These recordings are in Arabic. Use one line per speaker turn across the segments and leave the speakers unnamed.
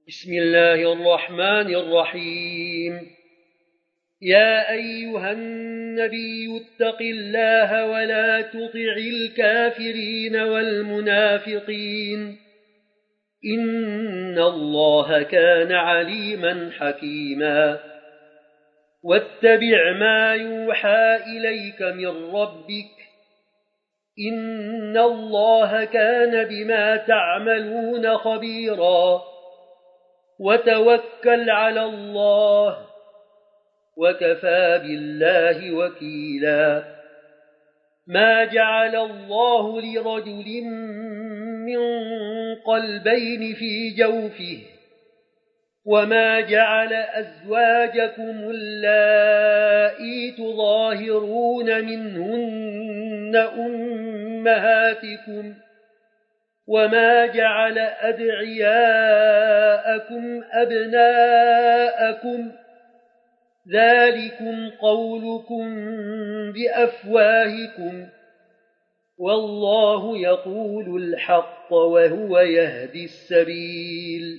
بسم الله الرحمن الرحيم. يا أيها النبي اتق الله ولا تطع الكافرين والمنافقين إن الله كان عليما حكيما. واتبع ما يوحى إليك من ربك إن الله كان بما تعملون خبيرا. وتوكل على الله وكفى بالله وكيلا. ما جعل الله لرجل من قلبين في جوفه وما جعل أزواجكم اللائي تظاهرون منهن أمهاتكم وما جعل أدعياءكم أبناءكم ذلكم قولكم بأفواهكم والله يقول الحق وهو يهدي السبيل.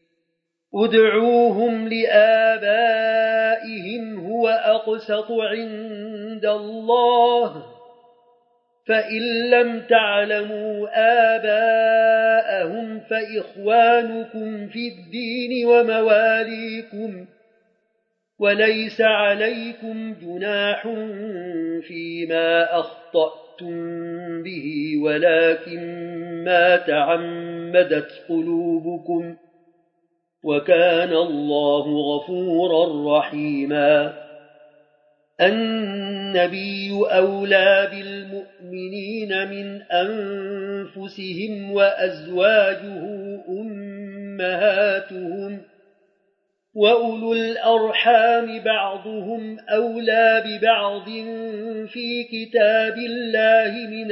ادعوهم لآبائهم هو أقسط عند الله فإن لم تعلموا آباءهم فإخوانكم في الدين ومواليكم وليس عليكم جناح فيما أخطأتم به ولكن ما تعمدت قلوبكم وكان الله غفورا رحيما. النبي أولى بالمؤمنين من أنفسهم وأزواجه أمهاتهم وأولو الأرحام بعضهم أولى ببعض في كتاب الله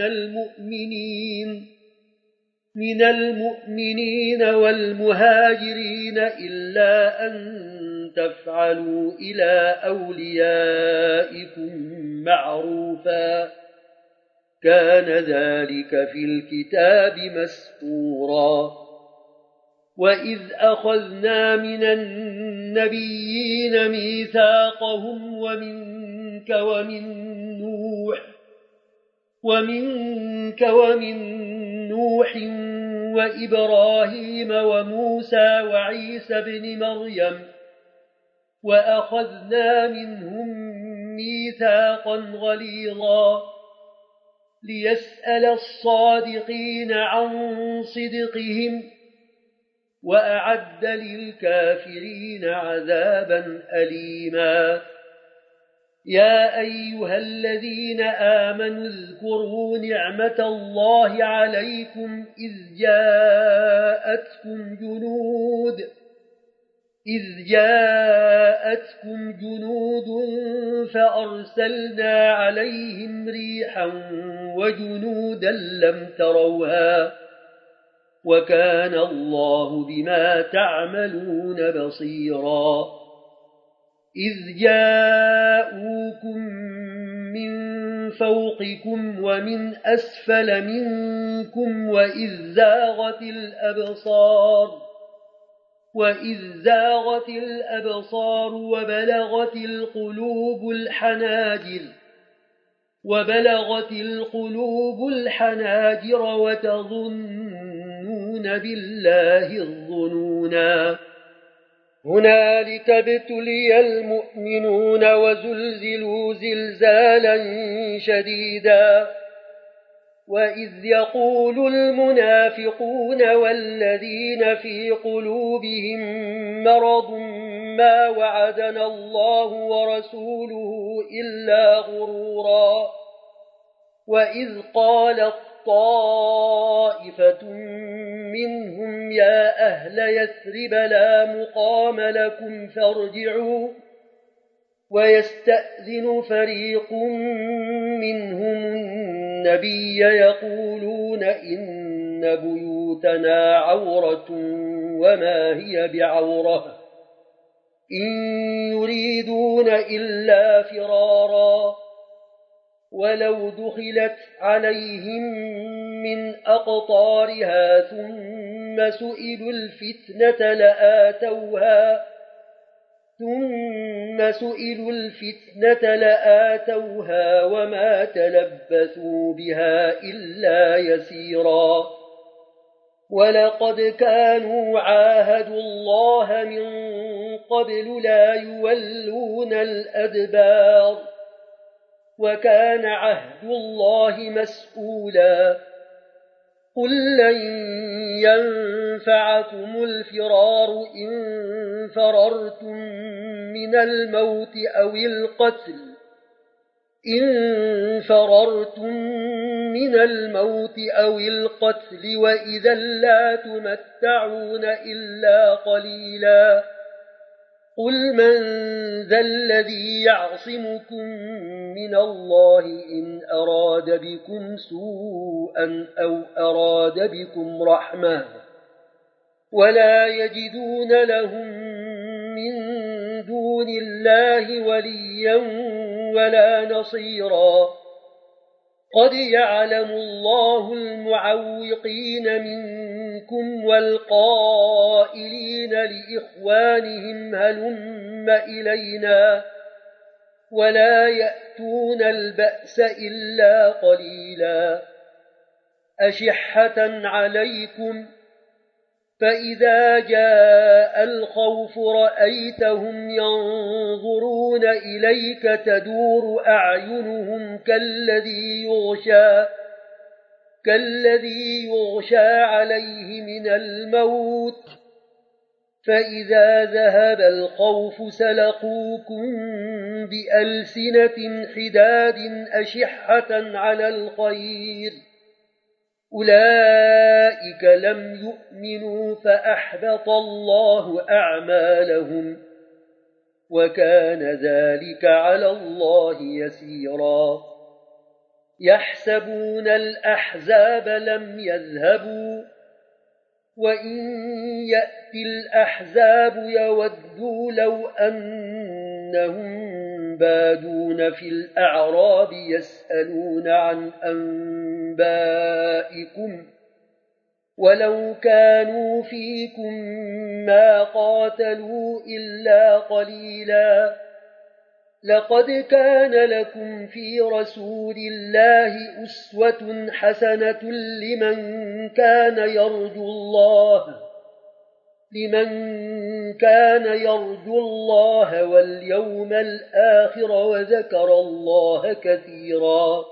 من المؤمنين والمهاجرين إلا أن تفعلوا إلى أوليائكم معروفا كان ذلك في الكتاب مسطورا. وإذ أخذنا من النبيين ميثاقهم ومنك ومن نوح وإبراهيم وموسى وعيسى بن مريم وأخذنا منهم ميثاقا غليظا ليسأل الصادقين عن صدقهم وأعد للكافرين عذابا أليما. يا أيها الذين آمنوا اذكروا نعمة الله عليكم إذ جاءتكم جنود فأرسلنا عليهم ريحا وجنودا لم تروها وكان الله بما تعملون بصيرا. إذ جاءوكم من فوقكم ومن أسفل منكم وإذ زاغت الأبصار وبلغت القلوب الحناجر وتظنون بالله الظنونا. هنالك ابتلي المؤمنون وزلزلوا زلزالا شديدا. وإذ يقول المنافقون والذين في قلوبهم مرض ما وعدنا الله ورسوله إلا غرورا. وإذ قالت طائفة منهم يا أهل يثرب لا مقام لكم فارجعوا ويستأذن فريق منهم النبي يقولون إن بيوتنا عورة وما هي بعورة إن يريدون إلا فرارا ولو دخلت عليهم من أقطارها ثم ثم سئلوا الفتنة لآتوها وما تلبثوا بها إلا يسيرا ولقد كانوا عاهدوا الله من قبل لا يولون الأدبار وكان عهد الله مسؤولا قل لن ينفعكم الفرار إن فررتم من الموت أو القتل وإذا لا تمتعون إلا قليلا قل من ذا الذي يعصمكم من الله إن أراد بكم سوءا أو أراد بكم رحمة ولا يجدون لهم من دون الله وليا ولا نصيرا قد يعلم الله المعوقين منكم والقائلين لإخوانهم هلم إلينا ولا يأتون البأس إلا قليلا أشحة عليكم فإذا جاء الخوف رأيتهم ينظرون إليك تدور أعينهم كالذي يغشى عليه من الموت فإذا ذهب الخوف سلقوكم بألسنة حداد أشحة على الخير أولئك لم يؤمنوا فأحبط الله أعمالهم وكان ذلك على الله يسيرا يحسبون الأحزاب لم يذهبوا وإن يأتي الأحزاب يودوا لو أنهم بادون في الأعراب يسألون عن أنبائكم ولو كانوا فيكم ما قاتلوا إلا قليلا لقد كان لكم في رسول الله أسوة حسنة لمن كان يرجو الله واليوم الآخر وذكر الله كثيرا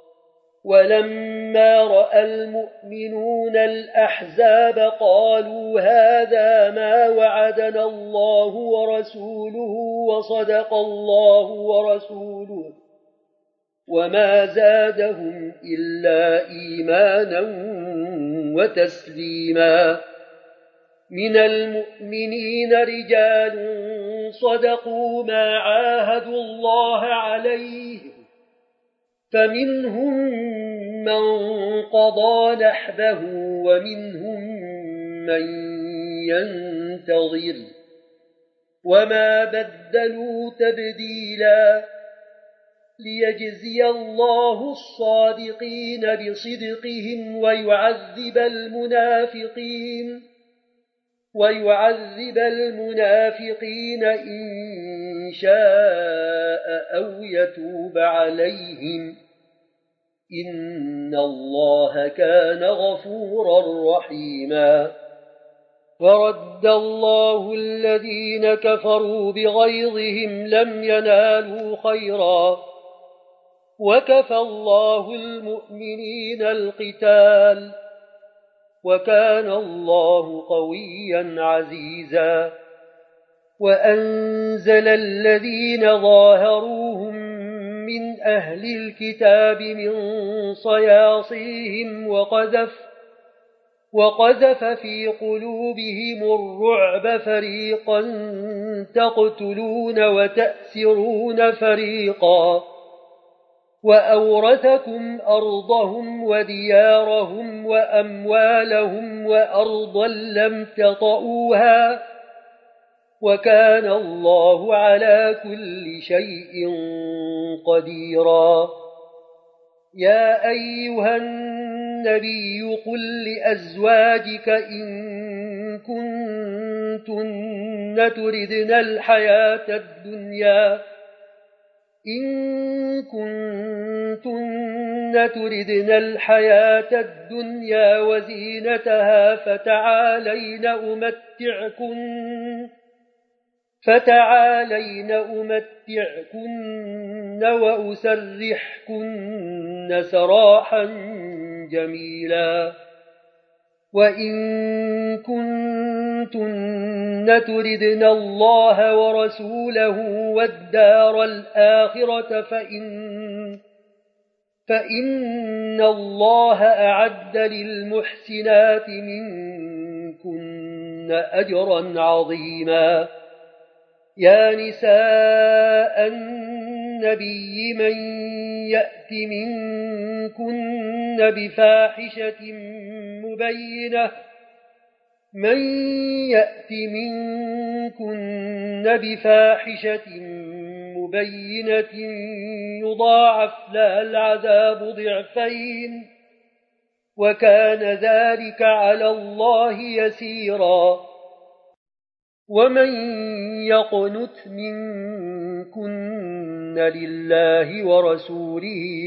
ولما رأى المؤمنون الأحزاب قالوا هذا ما وعدنا الله ورسوله وصدق الله ورسوله وما زادهم إلا إيمانا وتسليما من المؤمنين رجال صدقوا ما عاهدوا الله عليه فمنهم من قضى نحبه ومنهم من ينتظر وما بدلوا تبديلا ليجزي الله الصادقين بصدقهم ويعذب المنافقين إن شاء أو يتوب عليهم إن الله كان غفورا رحيما ورد الله الذين كفروا بغيظهم لم ينالوا خيرا وكفى الله المؤمنين القتال وكان الله قويا عزيزا وأنزل الذين ظاهروهم من أهل الكتاب من صياصيهم وقذف في قلوبهم الرعب فريقا تقتلون وتأسرون فريقا وأورثكم أرضهم وديارهم وأموالهم وأرضا لم تطئوها وكان الله على كل شيء قديرا يا أيها النبي قل لأزواجك إن كنتن تردن الحياة الدنيا وزينتها فتعالين أمتعكن وأسرحكن سراحا جميلا وإن كنتن تردن الله ورسوله والدار الآخرة فإن الله أعد للمحسنات منكن أجرا عظيما يا نساء النبي من يأت منكن بفاحشة مبينة يضاعف لها العذاب ضعفين وكان ذلك على الله يسيرا ومن يقنت منكن لله ورسوله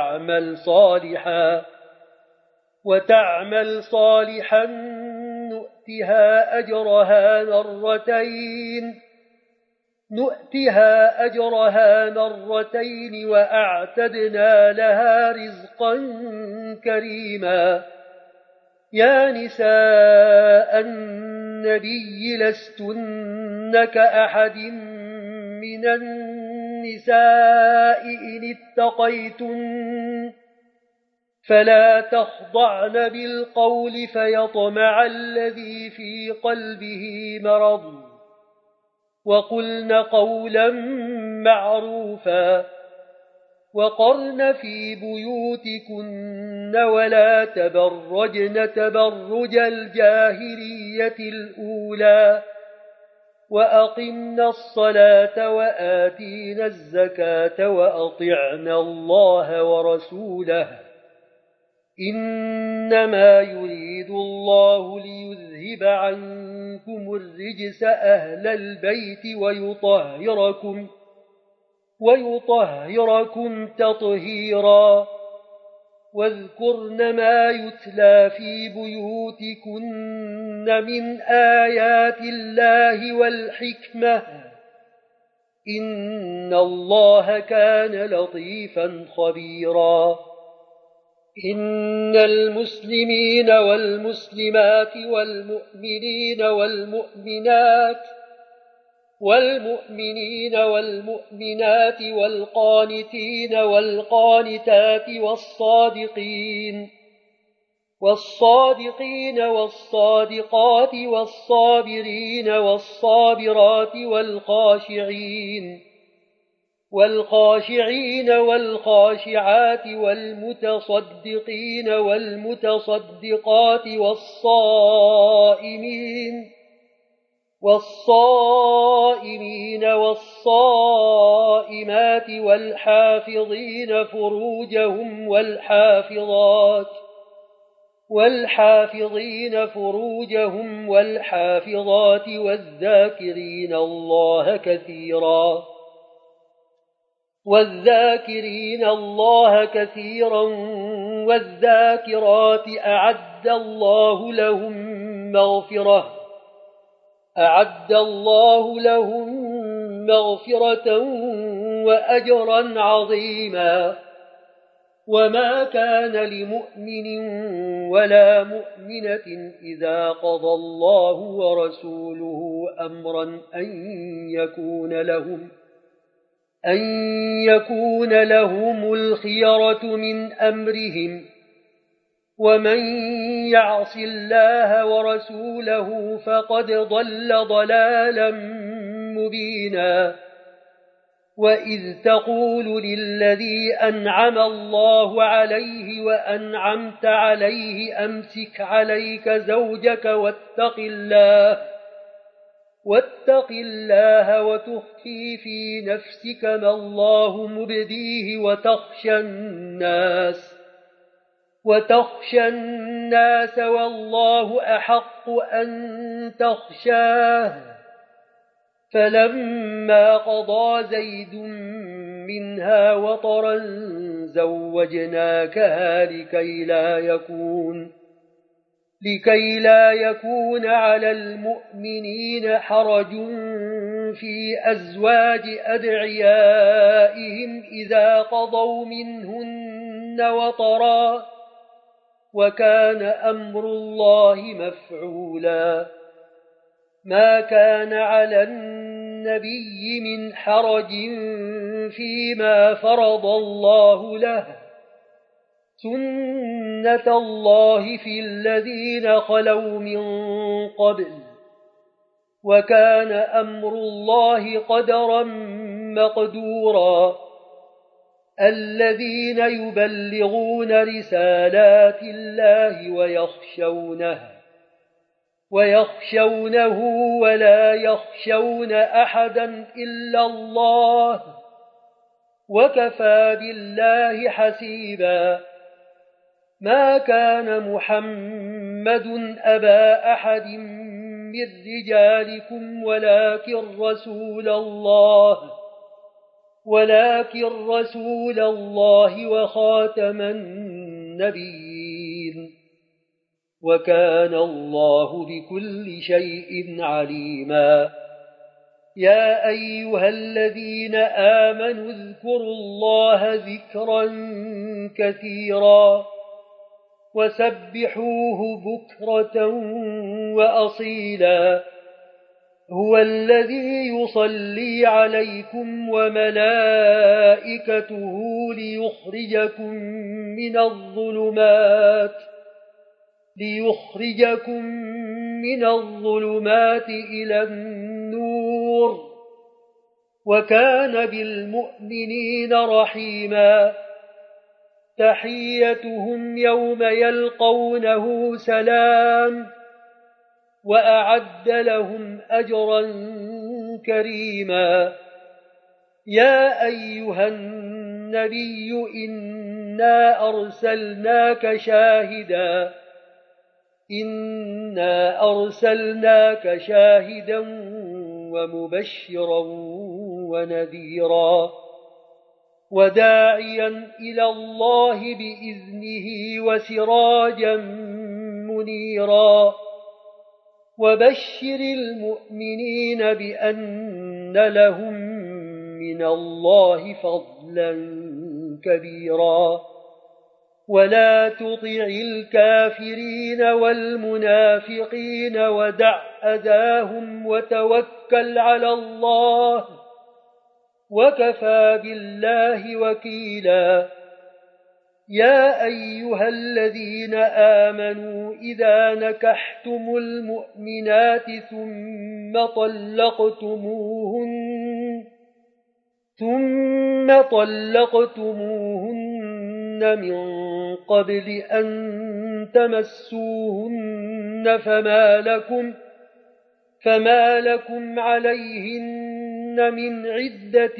وتعمل صالحا نؤتها أجرها مرتين وأعتدنا لها رزقا كريما يا نساء النبي لستن كأحد من النساء إن اتقيتن فلا تخضعن بالقول فيطمع الذي في قلبه مرض وقلن قولا معروفا وقرن في بيوتكن ولا تبرجن تبرج الجاهلية الأولى وأقمن الصلاة وآتين الزكاة وأطعن الله ورسوله إنما يريد الله ليذهب عنكم الرجس أهل البيت ويطهركم تطهيرا واذكرن ما يتلى في بيوتكن من آيات الله والحكمة إن الله كان لطيفا خبيرا إن المسلمين والمسلمات والمؤمنين والمؤمنات والقانتين والقانتات والصادقين والصادقات والصابرين والصابرات والخاشعين والخاشعات والمتصدقين والمتصدقات والصائمين والصائمات والحافظين فروجهم والحافظات والذاكرين الله كثيرا والذاكرات أعد الله لهم مغفرة وأجرا عظيما وما كان لمؤمن ولا مؤمنة إذا قضى الله ورسوله أمرا أن يكون لهم الخيرة من أمرهم ومن يعص الله ورسوله فقد ضل ضلالا مبينا وإذ تقول للذي أنعم الله عليه وأنعمت عليه أمسك عليك زوجك واتق الله وتخفي في نفسك ما الله مبديه وتخشى الناس والله أحق أن تخشاه فلما قضى زيد منها وطرا زوجناكها لكي لا يكون على المؤمنين حرج في أزواج أدعيائهم إذا قضوا منهن وطرا وكان أمر الله مفعولا ما كان على النبي من حرج فيما فرض الله له سنة الله في الذين خلوا من قبل وكان أمر الله قدرا مقدورا الذين يبلغون رسالات الله ويخشونه ولا يخشون أحدا إلا الله وكفى بالله حسيبا ما كان محمد أبا أحد من رجالكم ولكن رسول الله وخاتم النبيين وكان الله بكل شيء عليما يا أيها الذين آمنوا اذكروا الله ذكرا كثيرا وسبحوه بكرة وأصيلا هو الذي يصلي عليكم وملائكته ليخرجكم من الظلمات إلى النور وكان بالمؤمنين رحيما تحيتهم يوم يلقونه سلام وأعد لهم أجرا كريما يا أيها النبي إنا أرسلناك شاهدا ومبشرا ونذيرا وداعيا إلى الله بإذنه وسراجا منيرا وبشر المؤمنين بأن لهم من الله فضلا كبيرا ولا تطع الكافرين والمنافقين ودع أذاهم وتوكل على الله وكفى بالله وكيلا يا أيها الذين آمنوا إذا نكحتم المؤمنات ثم طلقتموهن من قبل أن تمسوهن فما لكم عليهن من عدة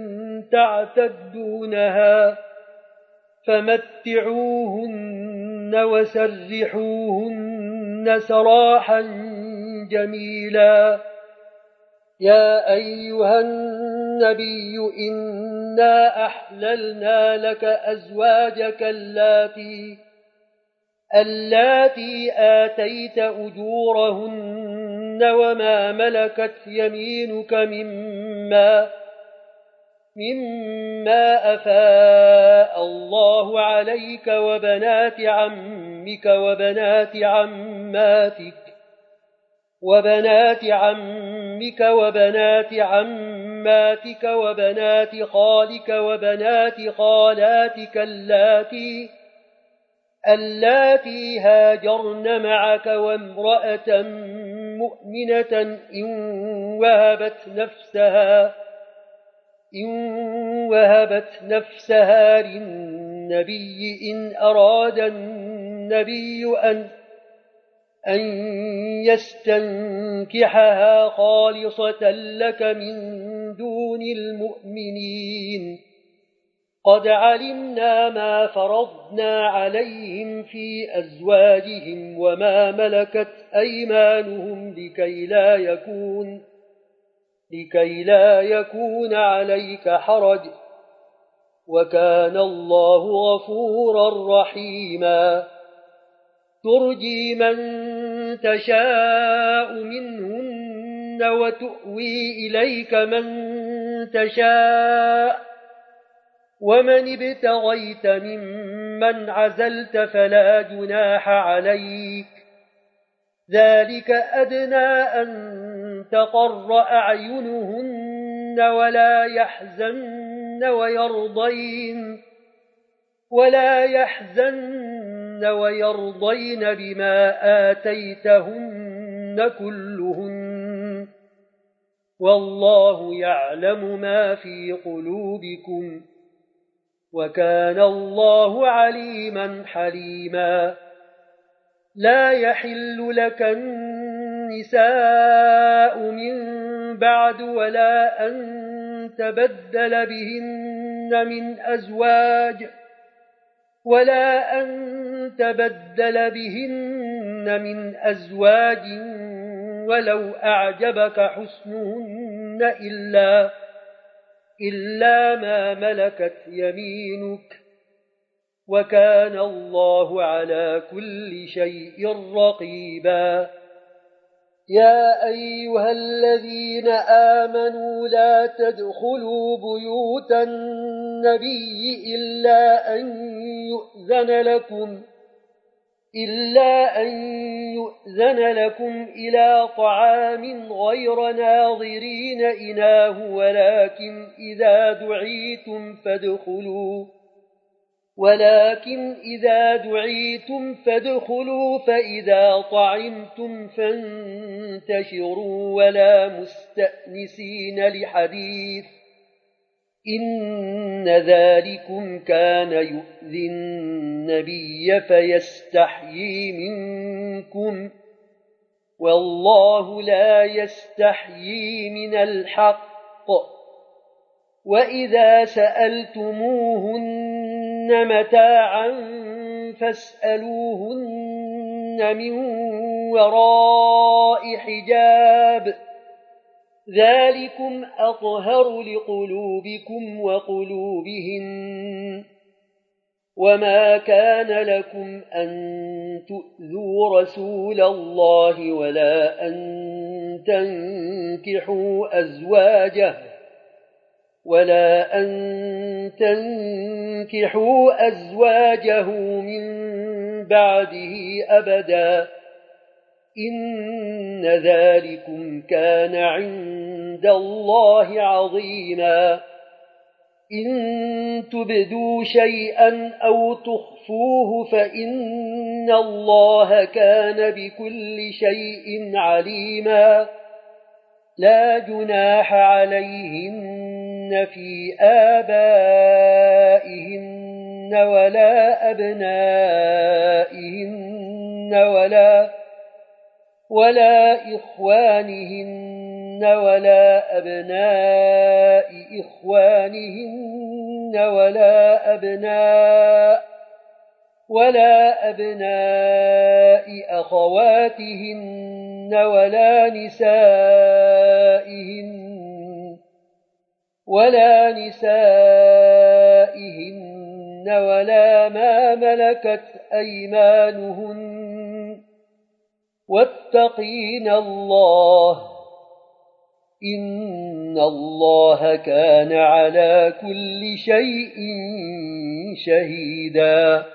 تعتدونها فمتعوهن وسرحوهن سراحا جميلا يا أيها النبي إنا أحللنا لك أزواجك اللاتي آتيت أجورهن وما ملكت يمينك مما أفاء الله عليك وبنات عمك وبنات عماتك وبنات خالك وبنات خالاتك اللاتي هاجرن معك وامرأة مؤمنة إن وهبت نفسها للنبي إن أراد النبي أن يستنكحها خالصة لك من دون المؤمنين قد علمنا ما فرضنا عليهم في أزواجهم وما ملكت أيمانهم لكي لا يكون عليك حرج وكان الله غفورا رحيما ترجي من تشاء منهن وتؤوي إليك من تشاء ومن ابتغيت ممن عزلت فلا جناح عليك ذلك أدنى أن تقر أعينهن ولا يحزن ويرضين بما آتيتهن كلهن والله يعلم ما في قلوبكم وكان الله عليما حليما لا يحل لك النساء من بعد ولا أن تبدل بهن من أزواج ولو أعجبك حسنهن إلا ما ملكت يمينك وكان الله على كل شيء رقيبا يا أيها الذين آمنوا لا تدخلوا بيوت النبي إلا أن يؤذن لكم إلى طعام غير ناظرين إناه ولكن إذا دعيتم فادخلوا فإذا طعمتم فانتشروا ولا مستأنسين لحديث إن ذلكم كان يؤذي النبي فيستحيي منكم والله لا يستحيي من الحق وإذا سألتموهن متاعا فاسألوهن من وراء حجاب ذلكم أطهر لقلوبكم وقلوبهن وما كان لكم أن تؤذوا رسول الله ولا أن تنكحوا أزواجه من بعده أبدا إن ذلكم كان عند الله عظيما إن تبدوا شيئا أو تخفوه فإن الله كان بكل شيء عليما لا جناح عليهن في آبائهن ولا أبنائهن ولا إخوانهن ولا أبناء إخوانهن ولا أبناء أخواتهن ولا نسائهن ولا ما ملكت أيمانهن واتقين الله إن الله كان على كل شيء شهيدا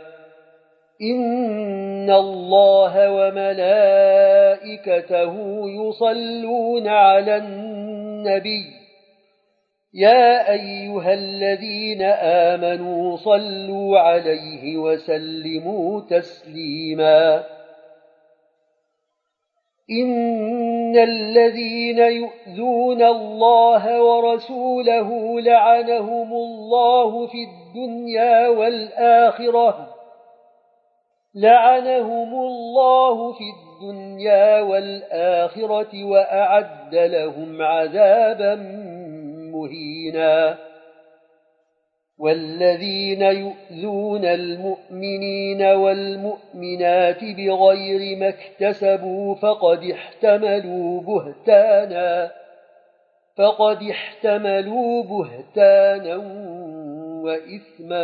إن الله وملائكته يصلون على النبي يا أيها الذين آمنوا صلوا عليه وسلموا تسليما إن الذين يؤذون الله ورسوله لعنهم الله في الدنيا والآخرة وأعد لهم عذابا مهينا والذين يؤذون المؤمنين والمؤمنات بغير ما اكتسبوا فقد احتملوا بهتانا وإثما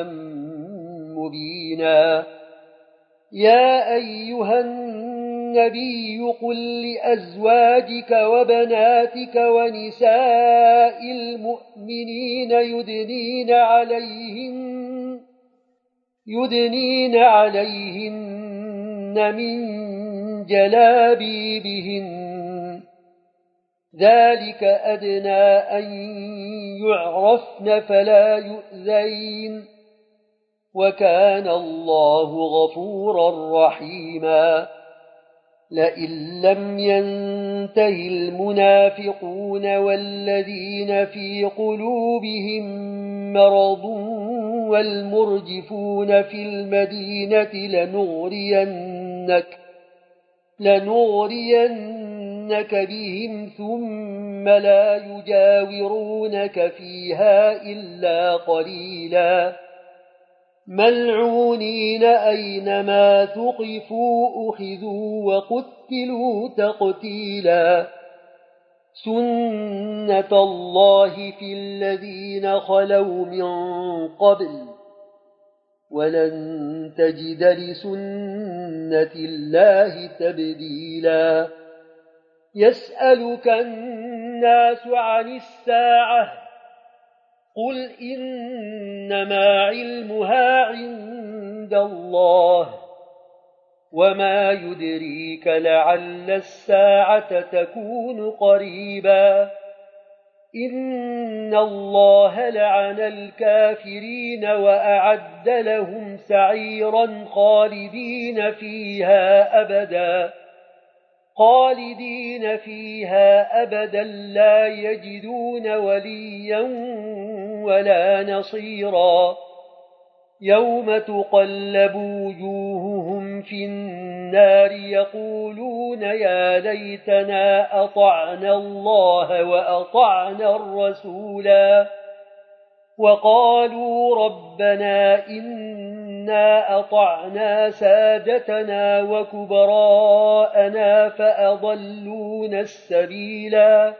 مبينا. يا أيها النبي قل لأزواجك وبناتك ونساء المؤمنين يدنين عليهن من جلابيبهن ذلك أدنى أن يعرفن فلا يؤذين وكان الله غفورا رحيما. لئن لم ينته المنافقون والذين في قلوبهم مرض والمرجفون في المدينة لنغرينك بهم ثم لا يجاورونك فيها إلا قليلا ملعونين أينما ثقفوا أخذوا وقتلوا تقتيلا. سنة الله في الذين خلوا من قبل ولن تجد لسنة الله تبديلا. يسألك الناس عن الساعة قل إنما علمها عند الله وما يدريك لعل الساعة تكون قريبا. إن الله لعن الكافرين وأعد لهم سعيرا خالدين فيها أبدا لا يجدون وليا ولا نصيرا. يوم تقلب وجوههم في النار يقولون يا ليتنا أطعنا الله وأطعنا الرسولا وقالوا ربنا إنا أطعنا سادتنا وكبراءنا فأضلونا السبيلا.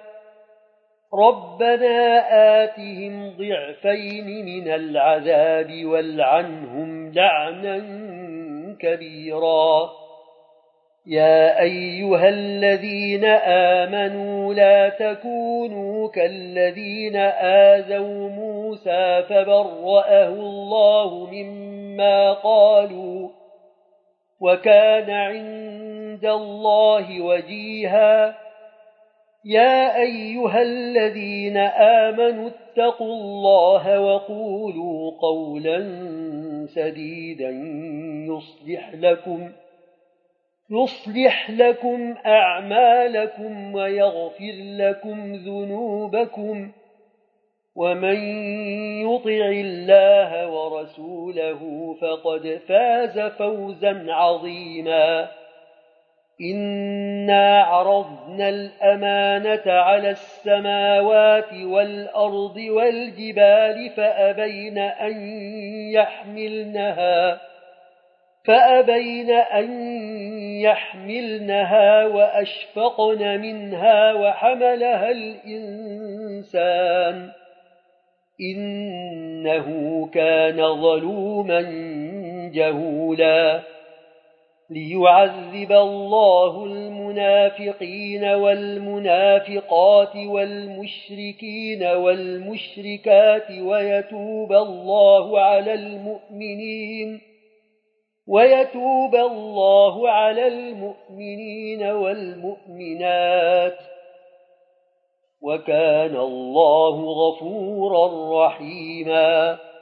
ربنا آتهم ضعفين من العذاب والعنهم لعنا كبيرا. يا أيها الذين آمنوا لا تكونوا كالذين آذوا موسى فبرأه الله مما قالوا وكان عند الله وجيها. يا أيها الذين آمنوا اتقوا الله وقولوا قولا سديدا يصلح لكم أعمالكم ويغفر لكم ذنوبكم ومن يطع الله ورسوله فقد فاز فوزا عظيما. إنا عرضنا الأمانة على السماوات والأرض والجبال فأبين أن يحملنها وأشفقن منها وحملها الإنسان إنه كان ظلوما جهولا. ليعذب الله المنافقين والمنافقات والمشركين والمشركات ويتوب الله على المؤمنين والمؤمنات وكان الله غفورا رحيما.